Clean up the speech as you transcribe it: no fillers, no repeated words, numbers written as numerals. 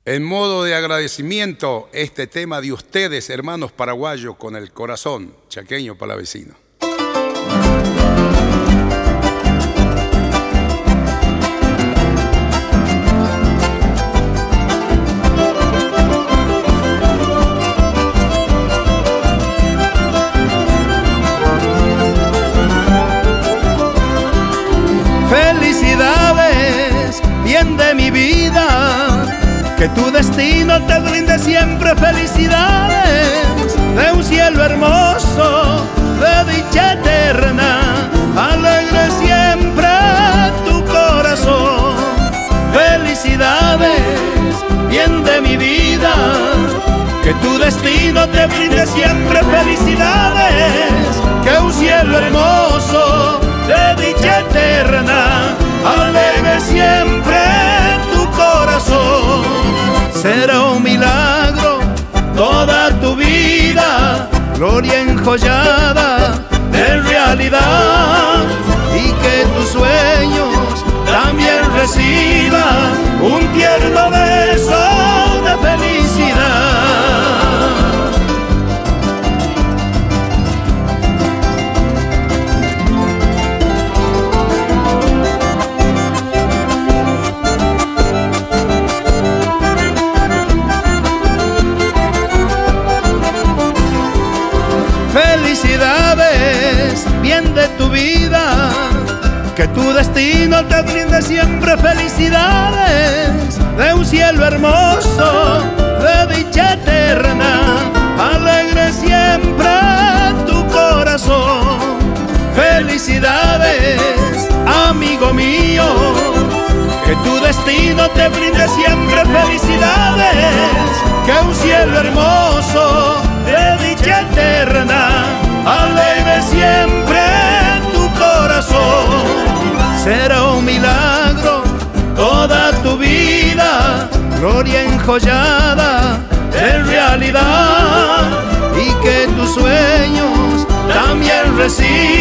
En modo de agradecimiento, este tema de ustedes, hermanos paraguayos, con el corazón chaqueño para la vecina. Felicidades, bien de mi vida, que tu destino te brinde siempre felicidades, de un cielo hermoso, de dicha eterna, alegre siempre tu corazón. Felicidades, bien de mi vida, que tu destino te brinde siempre felicidades, que un cielo hermoso, de dicha eterna, alegre siempre tu corazón. Será un milagro toda tu vida, gloria enjollada de realidad, y que tus sueños también reciban un tierno beso de felicidad. Felicidades, bien de tu vida, que tu destino te brinde siempre felicidades, de un cielo hermoso, de dicha eterna, alegre siempre tu corazón. Felicidades, amigo mío, que tu destino te brinde siempre felicidades, que un cielo hermoso, de dicha eterna, alegre siempre tu corazón. Será un milagro toda tu vida, gloria enjollada de realidad, y que tus sueños también reciban